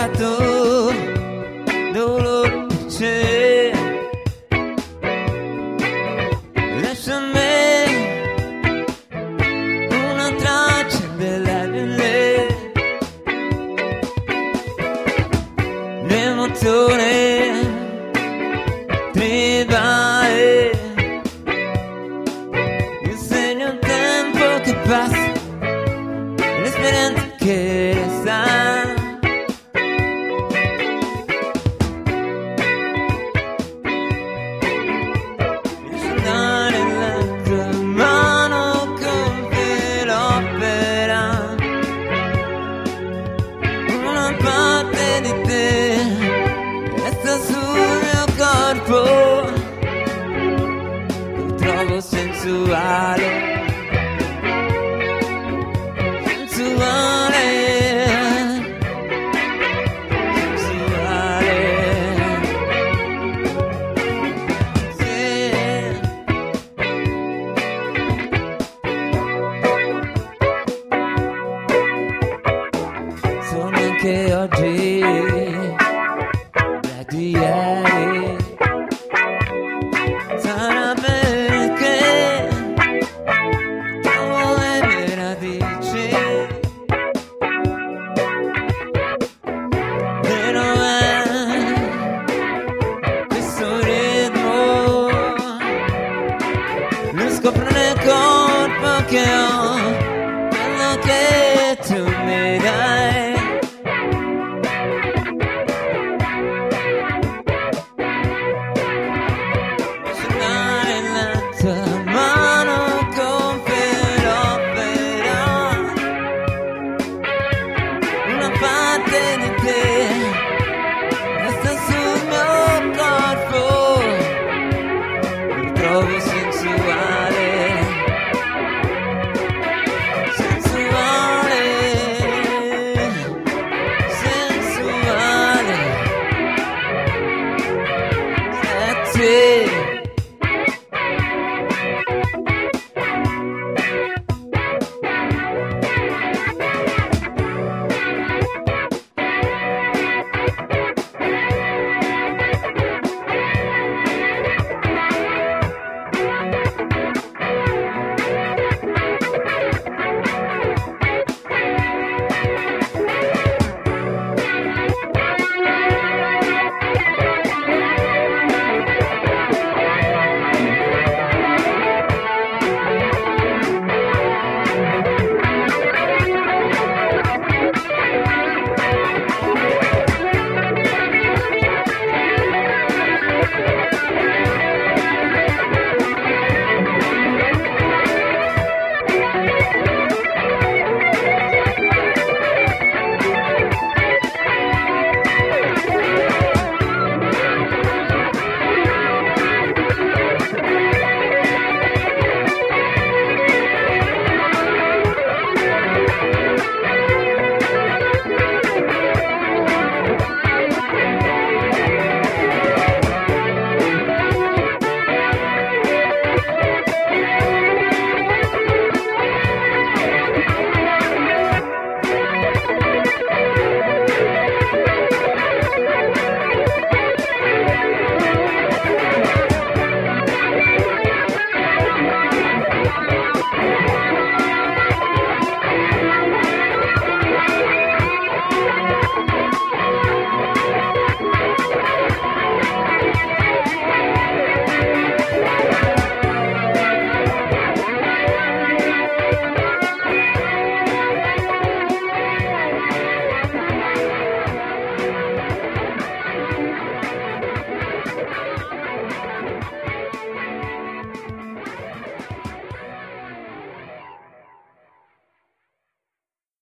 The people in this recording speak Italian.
tanto dolore c'è. Lascia a me una traccia della l'emozione tribale, io segno il tempo che passa, l'esperienza che resta. Lascia andare la tua mano compie l'opera, una parte di te resta sul mio corpo, lo trovo sensuale. Sono anche oggi la di ieri, sarà perché trovo le mie radici. Vero è questo ritmo, lo scopro nel corpo che ho, quello che tu mi dai. Una parte di te